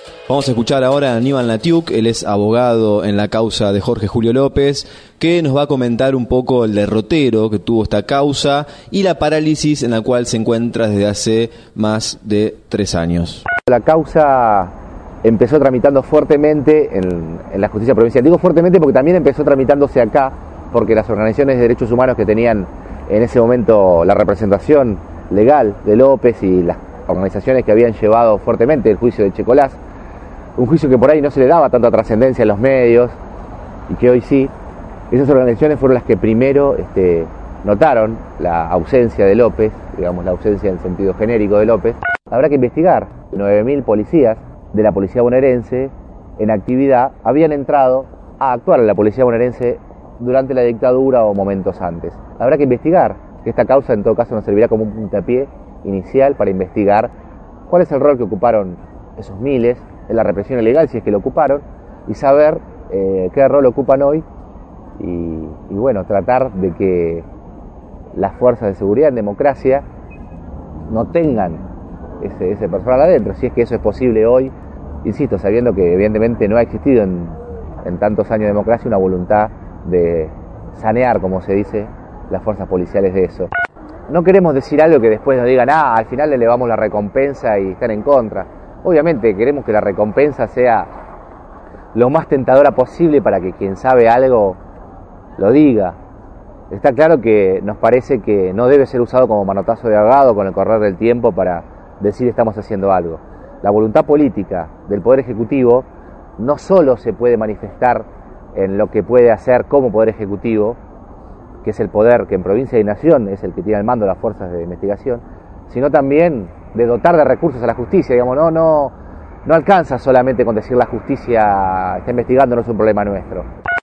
Vamos a escuchar ahora a Aníbal Natiuk, él es abogado en la causa de Jorge Julio López, que nos va a comentar un poco el derrotero que tuvo esta causa y la parálisis en la cual se encuentra desde hace más de 3 años. La causa empezó tramitando fuertemente en la justicia provincial. Digo fuertemente porque también empezó tramitándose acá, porque las organizaciones de derechos humanos que tenían en ese momento la representación legal de López y las organizaciones que habían llevado fuertemente el juicio de Checolás, un juicio que por ahí no se le daba tanta trascendencia en los medios y que hoy sí, esas organizaciones fueron las que primero notaron la ausencia de López, digamos la ausencia en sentido genérico de López. Habrá que investigar. 9.000 policías de la policía bonaerense en actividad habían entrado a actuar en la policía bonaerense durante la dictadura o momentos antes. Habrá que investigar, que esta causa en todo caso nos servirá como un puntapié inicial para investigar cuál es el rol que ocuparon esos miles en la represión ilegal, si es que lo ocuparon, y saber qué rol ocupan hoy y bueno, tratar de que las fuerzas de seguridad en democracia no tengan ese personal adentro, si es que eso es posible hoy, insisto, sabiendo que evidentemente no ha existido en tantos años de democracia una voluntad de sanear, como se dice, las fuerzas policiales de eso. No queremos decir algo que después nos digan, al final le elevamos la recompensa y están en contra. Obviamente queremos que la recompensa sea lo más tentadora posible para que quien sabe algo lo diga. Está claro que nos parece que no debe ser usado como manotazo de ahogado con el correr del tiempo para decir estamos haciendo algo. La voluntad política del Poder Ejecutivo no solo se puede manifestar en lo que puede hacer como Poder Ejecutivo, que es el poder que en provincia y nación es el que tiene al mando las fuerzas de investigación, sino también de dotar de recursos a la justicia. Digamos, no alcanza solamente con decir la justicia está investigando, no es un problema nuestro.